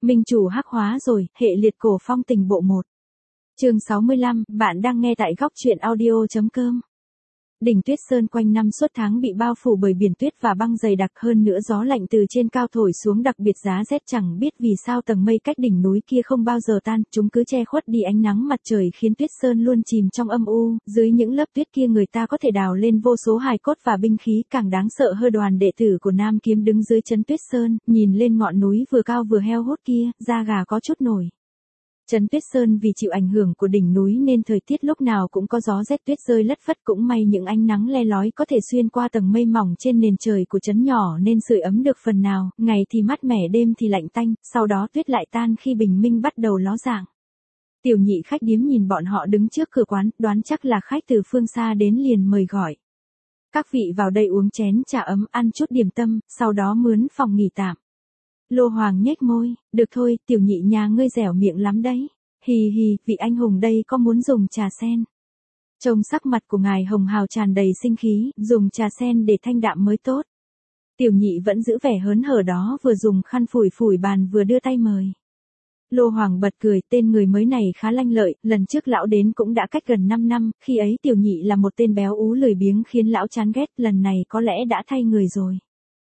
Minh chủ hắc hóa rồi, hệ liệt cổ phong tình bộ 1. Chương 65, bạn đang nghe tại góc truyện audio.com. Đỉnh Tuyết Sơn quanh năm suốt tháng bị bao phủ bởi biển tuyết và băng dày đặc, hơn nữa gió lạnh từ trên cao thổi xuống đặc biệt giá rét, chẳng biết vì sao tầng mây cách đỉnh núi kia không bao giờ tan, chúng cứ che khuất đi ánh nắng mặt trời khiến Tuyết Sơn luôn chìm trong âm u, dưới những lớp tuyết kia người ta có thể đào lên vô số hài cốt và binh khí, càng đáng sợ hơn đoàn đệ tử của Nam Kiếm đứng dưới chân Tuyết Sơn, nhìn lên ngọn núi vừa cao vừa heo hút kia, da gà có chút nổi. Trấn Tuyết Sơn vì chịu ảnh hưởng của đỉnh núi nên thời tiết lúc nào cũng có gió rét tuyết rơi lất phất, cũng may những ánh nắng le lói có thể xuyên qua tầng mây mỏng trên nền trời của trấn nhỏ nên sưởi ấm được phần nào, ngày thì mát mẻ đêm thì lạnh tanh, sau đó tuyết lại tan khi bình minh bắt đầu ló dạng. Tiểu nhị khách điếm nhìn bọn họ đứng trước cửa quán, đoán chắc là khách từ phương xa đến liền mời gọi. Các vị vào đây uống chén trà ấm, ăn chút điểm tâm, sau đó mướn phòng nghỉ tạm. Lô Hoàng nhếch môi, được thôi, tiểu nhị nhà ngươi dẻo miệng lắm đấy. Hì hì, vị anh hùng đây có muốn dùng trà sen. Trông sắc mặt của ngài hồng hào tràn đầy sinh khí, dùng trà sen để thanh đạm mới tốt. Tiểu nhị vẫn giữ vẻ hớn hở đó, vừa dùng khăn phủi phủi bàn vừa đưa tay mời. Lô Hoàng bật cười, tên người mới này khá lanh lợi, lần trước lão đến cũng đã cách gần 5 năm, khi ấy tiểu nhị là một tên béo ú lười biếng khiến lão chán ghét, lần này có lẽ đã thay người rồi.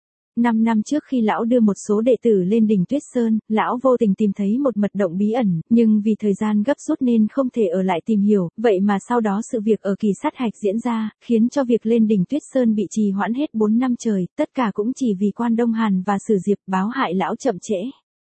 5 năm trước khi lão đưa một số đệ tử lên đỉnh Tuyết Sơn, lão vô tình tìm thấy một mật động bí ẩn, nhưng vì thời gian gấp rút nên không thể ở lại tìm hiểu, vậy mà sau đó sự việc ở kỳ sát hạch diễn ra, khiến cho việc lên đỉnh Tuyết Sơn bị trì hoãn hết 4 năm trời, tất cả cũng chỉ vì Quan Đông Hàn và Sử Diệp báo hại lão chậm trễ.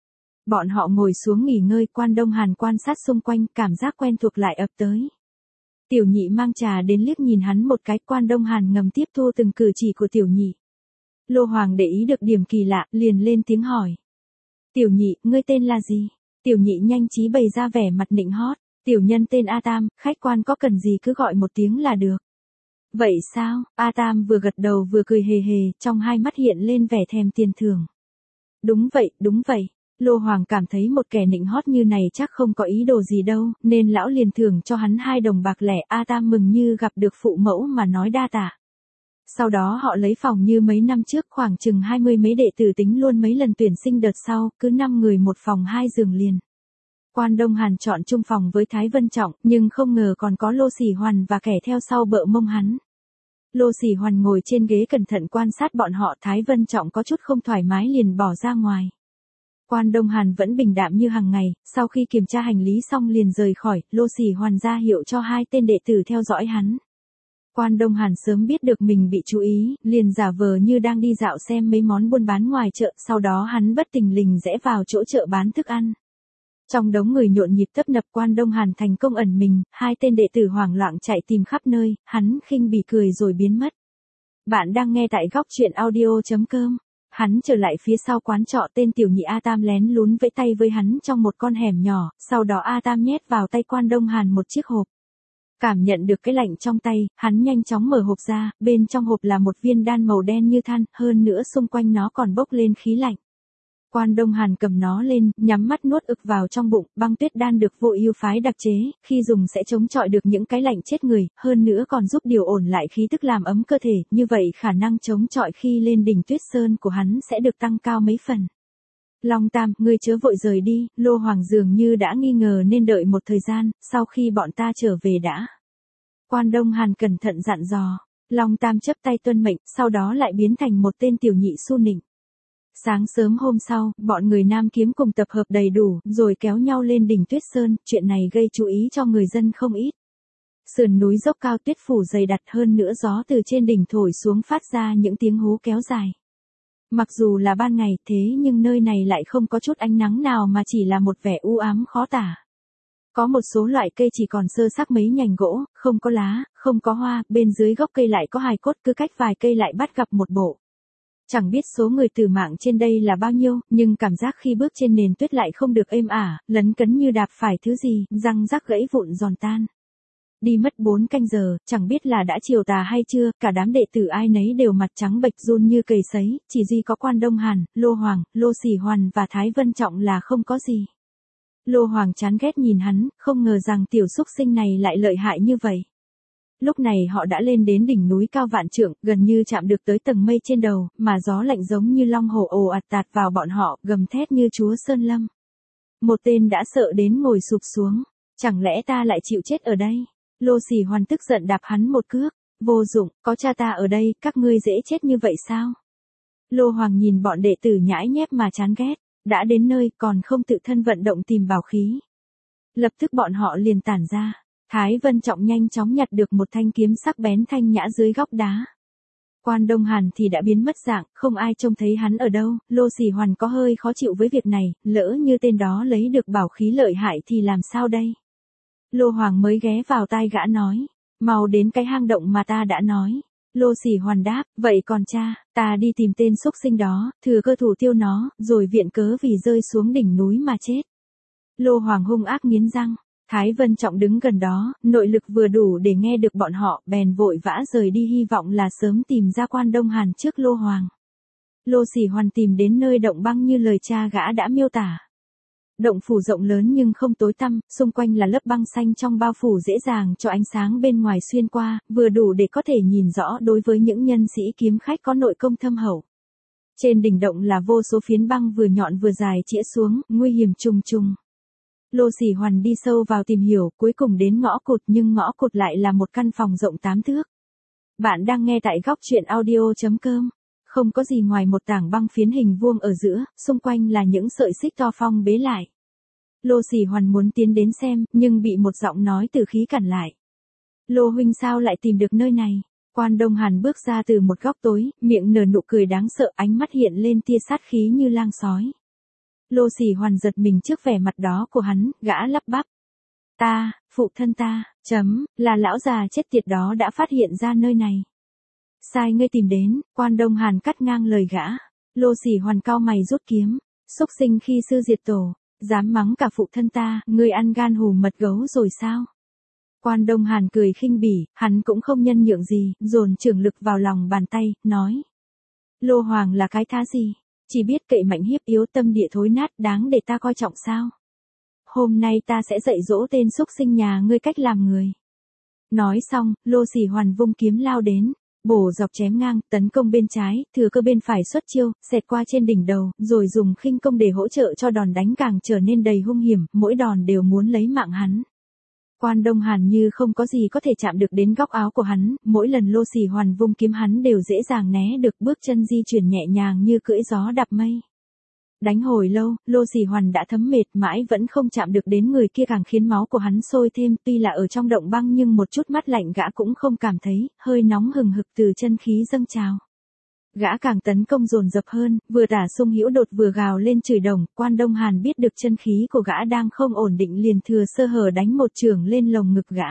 Bọn họ ngồi xuống nghỉ ngơi, Quan Đông Hàn quan sát xung quanh, cảm giác quen thuộc lại ập tới. Tiểu nhị mang trà đến liếc nhìn hắn một cái, Quan Đông Hàn ngầm tiếp thu từng cử chỉ của tiểu nhị. Lô Hoàng để ý được điểm kỳ lạ, liền lên tiếng hỏi. Tiểu nhị, ngươi tên là gì? Tiểu nhị nhanh trí bày ra vẻ mặt nịnh hót. Tiểu nhân tên A Tam, khách quan có cần gì cứ gọi một tiếng là được. Vậy sao? A Tam vừa gật đầu vừa cười hề hề, trong hai mắt hiện lên vẻ thèm tiền thưởng. Đúng vậy, đúng vậy. Lô Hoàng cảm thấy một kẻ nịnh hót như này chắc không có ý đồ gì đâu, nên lão liền thưởng cho hắn 2 đồng bạc lẻ. A Tam mừng như gặp được phụ mẫu mà nói đa tạ. Sau đó họ lấy phòng như mấy năm trước, khoảng chừng 20 mấy đệ tử tính luôn mấy lần tuyển sinh đợt sau, cứ 5 người một phòng 2 giường liền. Quan Đông Hàn chọn chung phòng với Thái Vân Trọng, nhưng không ngờ còn có Lô Sỉ Hoàn và kẻ theo sau bợ mông hắn. Lô Sỉ Hoàn ngồi trên ghế cẩn thận quan sát bọn họ, Thái Vân Trọng có chút không thoải mái liền bỏ ra ngoài. Quan Đông Hàn vẫn bình đạm như hàng ngày, sau khi kiểm tra hành lý xong liền rời khỏi, Lô Sỉ Hoàn ra hiệu cho 2 tên đệ tử theo dõi hắn. Quan Đông Hàn sớm biết được mình bị chú ý, liền giả vờ như đang đi dạo xem mấy món buôn bán ngoài chợ, sau đó hắn bất thình lình rẽ vào chỗ chợ bán thức ăn. Trong đống người nhộn nhịp tấp nập, Quan Đông Hàn thành công ẩn mình, 2 tên đệ tử hoảng loạn chạy tìm khắp nơi, hắn khinh bỉ cười rồi biến mất. Bạn đang nghe tại góc truyện audio.com. Hắn trở lại phía sau quán trọ, tên tiểu nhị A Tam lén lún vẫy tay với hắn trong một con hẻm nhỏ, sau đó A Tam nhét vào tay Quan Đông Hàn một chiếc hộp. Cảm nhận được cái lạnh trong tay, hắn nhanh chóng mở hộp ra, bên trong hộp là một viên đan màu đen như than, hơn nữa xung quanh nó còn bốc lên khí lạnh. Quan Đông Hàn cầm nó lên, nhắm mắt nuốt ực vào trong bụng, băng tuyết đan được Vô Ưu phái đặc chế, khi dùng sẽ chống chọi được những cái lạnh chết người, hơn nữa còn giúp điều ổn lại khí tức làm ấm cơ thể, như vậy khả năng chống chọi khi lên đỉnh Tuyết Sơn của hắn sẽ được tăng cao mấy phần. Long Tam, ngươi chớ vội rời đi, Lô Hoàng dường như đã nghi ngờ nên đợi một thời gian, sau khi bọn ta trở về đã. Quan Đông Hàn cẩn thận dặn dò. Long Tam chấp tay tuân mệnh, sau đó lại biến thành một tên tiểu nhị su nịnh. Sáng sớm hôm sau, bọn người Nam Kiếm cùng tập hợp đầy đủ, rồi kéo nhau lên đỉnh Tuyết Sơn, chuyện này gây chú ý cho người dân không ít. Sườn núi dốc cao, tuyết phủ dày đặc, hơn nữa gió từ trên đỉnh thổi xuống phát ra những tiếng hú kéo dài. Mặc dù là ban ngày, thế nhưng nơi này lại không có chút ánh nắng nào mà chỉ là một vẻ u ám khó tả. Có một số loại cây chỉ còn sơ xác mấy nhành gỗ, không có lá, không có hoa, bên dưới gốc cây lại có hài cốt, cứ cách vài cây lại bắt gặp một bộ. Chẳng biết số người tử mạng trên đây là bao nhiêu, nhưng cảm giác khi bước trên nền tuyết lại không được êm ả, lấn cấn như đạp phải thứ gì, răng rắc gãy vụn giòn tan. Đi mất 4 canh giờ, chẳng biết là đã chiều tà hay chưa, cả đám đệ tử ai nấy đều mặt trắng bệch run như cầy sấy, chỉ duy có Quan Đông Hàn, Lô Hoàng, Lô Sỉ Hoàn và Thái Vân Trọng là không có gì. Lô Hoàng chán ghét nhìn hắn, không ngờ rằng tiểu xúc sinh này lại lợi hại như vậy. Lúc này họ đã lên đến đỉnh núi cao vạn trượng, gần như chạm được tới tầng mây trên đầu, mà gió lạnh giống như long hổ ồ ạt tạt vào bọn họ, gầm thét như chúa Sơn Lâm. Một tên đã sợ đến ngồi sụp xuống. Chẳng lẽ ta lại chịu chết ở đây? Lô Sỉ Hoàn tức giận đạp hắn một cước. Vô dụng, có cha ta ở đây, các ngươi dễ chết như vậy sao? Lô Hoàng nhìn bọn đệ tử nhãi nhép mà chán ghét. Đã đến nơi còn không tự thân vận động tìm bảo khí. Lập tức bọn họ liền tản ra. Thái Vân Trọng nhanh chóng nhặt được một thanh kiếm sắc bén thanh nhã dưới góc đá. Quan Đông Hàn thì đã biến mất dạng, không ai trông thấy hắn ở đâu. Lô Sỉ Hoàn có hơi khó chịu với việc này, lỡ như tên đó lấy được bảo khí lợi hại thì làm sao đây? Lô Hoàng mới ghé vào tai gã nói, mau đến cái hang động mà ta đã nói. Lô Sỉ Hoàn đáp, vậy còn cha, ta đi tìm tên xúc sinh đó, thừa cơ thủ tiêu nó, rồi viện cớ vì rơi xuống đỉnh núi mà chết. Lô Hoàng hung ác nghiến răng. Thái Vân Trọng đứng gần đó, nội lực vừa đủ để nghe được bọn họ, bèn vội vã rời đi hy vọng là sớm tìm ra Quan Đông Hàn trước Lô Hoàng. Lô Sỉ Hoàn tìm đến nơi động băng như lời cha gã đã miêu tả. Động phủ rộng lớn nhưng không tối tăm, xung quanh là lớp băng xanh trong bao phủ dễ dàng cho ánh sáng bên ngoài xuyên qua, vừa đủ để có thể nhìn rõ đối với những nhân sĩ kiếm khách có nội công thâm hậu. Trên đỉnh động là vô số phiến băng vừa nhọn vừa dài chĩa xuống, nguy hiểm trùng trùng. Lô Sỉ Hoàn đi sâu vào tìm hiểu, cuối cùng đến ngõ cụt nhưng ngõ cụt lại là một căn phòng rộng 8 thước. Bạn đang nghe tại góc truyện audio.com. Không có gì ngoài một tảng băng phiến hình vuông ở giữa, xung quanh là những sợi xích to phong bế lại. Lô Sỉ Hoàn muốn tiến đến xem, nhưng bị một giọng nói từ khí cản lại. Lô huynh sao lại tìm được nơi này? Quan Đông Hàn bước ra từ một góc tối, miệng nở nụ cười đáng sợ, ánh mắt hiện lên tia sát khí như lang sói. Lô Sỉ Hoàn giật mình trước vẻ mặt đó của hắn, gã lắp bắp. Ta, phụ thân ta, là lão già chết tiệt đó đã phát hiện ra nơi này. Sai ngươi tìm đến, Quan Đông Hàn cắt ngang lời gã. Lô Sỉ Hoàn cau mày rút kiếm. Xúc sinh khi sư diệt tổ, dám mắng cả phụ thân ta, ngươi ăn gan hùm mật gấu rồi sao? Quan Đông Hàn cười khinh bỉ, hắn cũng không nhân nhượng gì, dồn trưởng lực vào lòng bàn tay, nói. Lô Hoàng là cái thá gì? Chỉ biết cậy mạnh hiếp yếu, tâm địa thối nát, đáng để ta coi trọng sao? Hôm nay ta sẽ dạy dỗ tên xúc sinh nhà ngươi cách làm người. Nói xong, Lô Sỉ Hoàn vung kiếm lao đến, bổ dọc chém ngang, tấn công bên trái, thừa cơ bên phải xuất chiêu, xẹt qua trên đỉnh đầu, rồi dùng khinh công để hỗ trợ cho đòn đánh càng trở nên đầy hung hiểm, mỗi đòn đều muốn lấy mạng hắn. Quan Đông Hàn như không có gì có thể chạm được đến góc áo của hắn, mỗi lần Lô Sỉ Hoàn vung kiếm hắn đều dễ dàng né được, bước chân di chuyển nhẹ nhàng như cưỡi gió đạp mây. Đánh hồi lâu, Lô Sỉ Hoàn đã thấm mệt mãi vẫn không chạm được đến người kia, càng khiến máu của hắn sôi thêm, tuy là ở trong động băng nhưng một chút mát lạnh gã cũng không cảm thấy, hơi nóng hừng hực từ chân khí dâng trào. Gã càng tấn công dồn dập hơn, vừa tả Sung Hữu Đột vừa gào lên chửi đồng, Quan Đông Hàn biết được chân khí của gã đang không ổn định liền thừa sơ hở đánh một chưởng lên lồng ngực gã.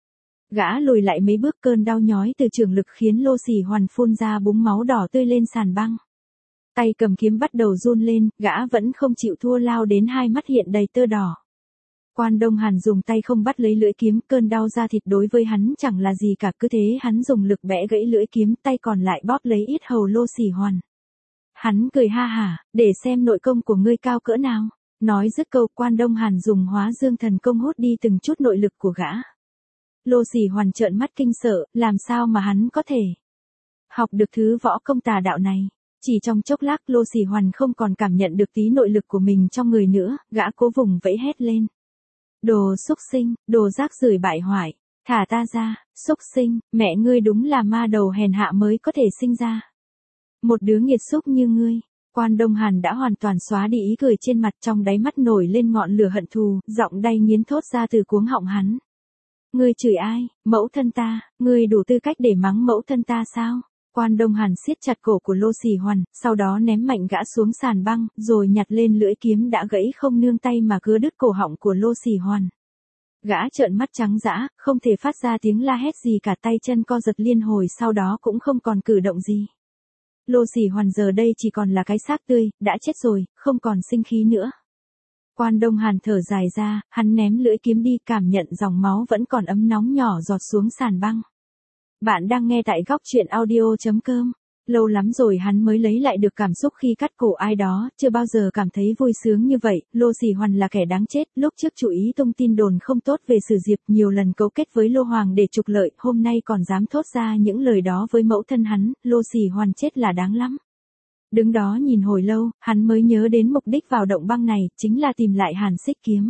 Gã lùi lại mấy bước, cơn đau nhói từ chưởng lực khiến Lô Sỉ Hoàn phun ra búng máu đỏ tươi lên sàn băng. Tay cầm kiếm bắt đầu run lên, gã vẫn không chịu thua, lao đến hai mắt hiện đầy tơ đỏ. Quan Đông Hàn dùng tay không bắt lấy lưỡi kiếm, cơn đau da thịt đối với hắn chẳng là gì cả, cứ thế hắn dùng lực bẻ gãy lưỡi kiếm, tay còn lại bóp lấy yết hầu Lô Sỉ Hoàn. Hắn cười ha hả, để xem nội công của ngươi cao cỡ nào. Nói dứt câu, Quan Đông Hàn dùng Hóa Dương Thần Công hút đi từng chút nội lực của gã. Lô Sỉ Hoàn trợn mắt kinh sợ, làm sao mà hắn có thể học được thứ võ công tà đạo này. Chỉ trong chốc lát, Lô Sỉ Hoàn không còn cảm nhận được tí nội lực của mình trong người nữa, gã cố vùng vẫy hét lên. Đồ xúc sinh, đồ rác rưởi bại hoại, thả ta ra, xúc sinh, mẹ ngươi đúng là ma đầu hèn hạ mới có thể sinh ra. Một đứa nghiệt xúc như ngươi. Quan Đông Hàn đã hoàn toàn xóa đi ý cười trên mặt, trong đáy mắt nổi lên ngọn lửa hận thù, giọng đay nghiến thốt ra từ cuống họng hắn. Ngươi chửi ai? Mẫu thân ta, ngươi đủ tư cách để mắng mẫu thân ta sao? Quan Đông Hàn siết chặt cổ của Lô Sỉ Hoàn, sau đó ném mạnh gã xuống sàn băng, rồi nhặt lên lưỡi kiếm đã gãy không nương tay mà cứa đứt cổ họng của Lô Sỉ Hoàn. Gã trợn mắt trắng dã, không thể phát ra tiếng la hét gì cả, tay chân co giật liên hồi, sau đó cũng không còn cử động gì. Lô Sỉ Hoàn giờ đây chỉ còn là cái xác tươi, đã chết rồi, không còn sinh khí nữa. Quan Đông Hàn thở dài ra, hắn ném lưỡi kiếm đi, cảm nhận dòng máu vẫn còn ấm nóng nhỏ giọt xuống sàn băng. Bạn đang nghe tại góc truyện audio.com. Lâu lắm rồi hắn mới lấy lại được cảm xúc khi cắt cổ ai đó, chưa bao giờ cảm thấy vui sướng như vậy. Lô Sỉ Hoàn là kẻ đáng chết, lúc trước chú ý tung tin đồn không tốt về Sử Diệp, nhiều lần cấu kết với Lô Hoàng để trục lợi, hôm nay còn dám thốt ra những lời đó với mẫu thân hắn. Lô Sỉ Hoàn chết là đáng lắm. Đứng đó nhìn hồi lâu, hắn mới nhớ đến mục đích vào động băng này, chính là tìm lại Hàn Xích kiếm.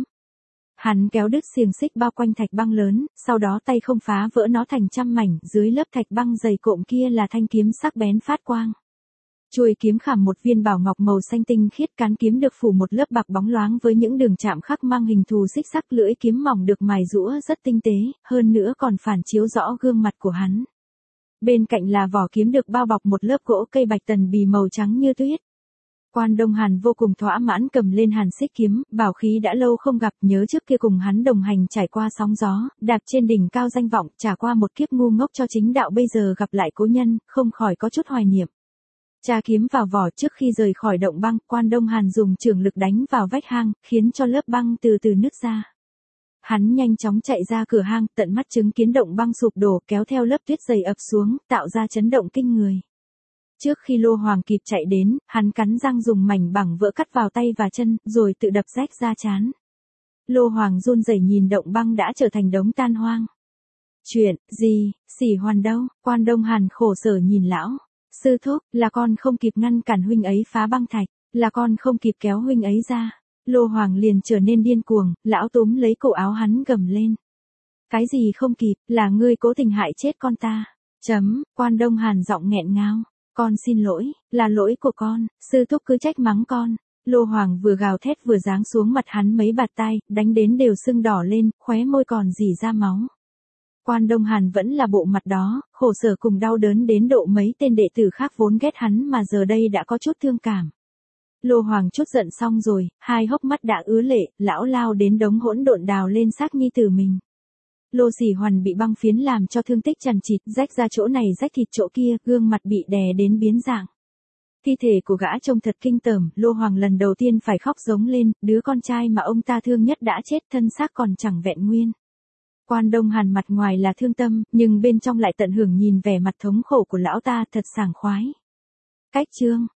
Hắn kéo đứt xiềng xích bao quanh thạch băng lớn, sau đó tay không phá vỡ nó thành trăm mảnh, dưới lớp thạch băng dày cộm kia là thanh kiếm sắc bén phát quang. Chuôi kiếm khảm một viên bảo ngọc màu xanh tinh khiết, cán kiếm được phủ một lớp bạc bóng loáng với những đường chạm khắc mang hình thù xích sắc, lưỡi kiếm mỏng được mài giũa rất tinh tế, hơn nữa còn phản chiếu rõ gương mặt của hắn. Bên cạnh là vỏ kiếm được bao bọc một lớp gỗ cây bạch tần bì màu trắng như tuyết. Quan Đông Hàn vô cùng thỏa mãn cầm lên Hàn Xích kiếm, bảo khí đã lâu không gặp, nhớ trước kia cùng hắn đồng hành trải qua sóng gió, đạp trên đỉnh cao danh vọng, trả qua một kiếp ngu ngốc cho chính đạo, bây giờ gặp lại cố nhân, không khỏi có chút hoài niệm. Tra kiếm vào vỏ, trước khi rời khỏi động băng, Quan Đông Hàn dùng trường lực đánh vào vách hang, khiến cho lớp băng từ từ nứt ra. Hắn nhanh chóng chạy ra cửa hang, tận mắt chứng kiến động băng sụp đổ, kéo theo lớp tuyết dày ập xuống, tạo ra chấn động kinh người. Trước khi Lô Hoàng kịp chạy đến, hắn cắn răng dùng mảnh bằng vỡ cắt vào tay và chân, rồi tự đập rách ra trán. Lô Hoàng run rẩy nhìn động băng đã trở thành đống tan hoang. Chuyện gì, Sỉ Hoàn đâu? Quan Đông Hàn khổ sở nhìn lão. Sư thúc, là con không kịp ngăn cản huynh ấy phá băng thạch, là con không kịp kéo huynh ấy ra. Lô Hoàng liền trở nên điên cuồng, lão túm lấy cổ áo hắn gầm lên. Cái gì không kịp, là ngươi cố tình hại chết con ta. Quan Đông Hàn giọng nghẹn ngào. Con xin lỗi, là lỗi của con, sư thúc cứ trách mắng con. Lô Hoàng vừa gào thét vừa giáng xuống mặt hắn mấy bạt tai, đánh đến đều sưng đỏ lên, khóe môi còn rỉ ra máu. Quan Đông Hàn vẫn là bộ mặt đó, khổ sở cùng đau đớn đến độ mấy tên đệ tử khác vốn ghét hắn mà giờ đây đã có chút thương cảm. Lô Hoàng chút giận xong rồi, hai hốc mắt đã ứa lệ, lão lao đến đống hỗn độn đào lên xác nhi tử mình. Lô Sỉ Hoàn bị băng phiến làm cho thương tích chằng chịt, rách ra chỗ này rách thịt chỗ kia, gương mặt bị đè đến biến dạng. Thi thể của gã trông thật kinh tởm, Lô Hoàng lần đầu tiên phải khóc giống lên, đứa con trai mà ông ta thương nhất đã chết, thân xác còn chẳng vẹn nguyên. Quan Đông Hàn mặt ngoài là thương tâm, nhưng bên trong lại tận hưởng nhìn vẻ mặt thống khổ của lão ta, thật sảng khoái. Cách chương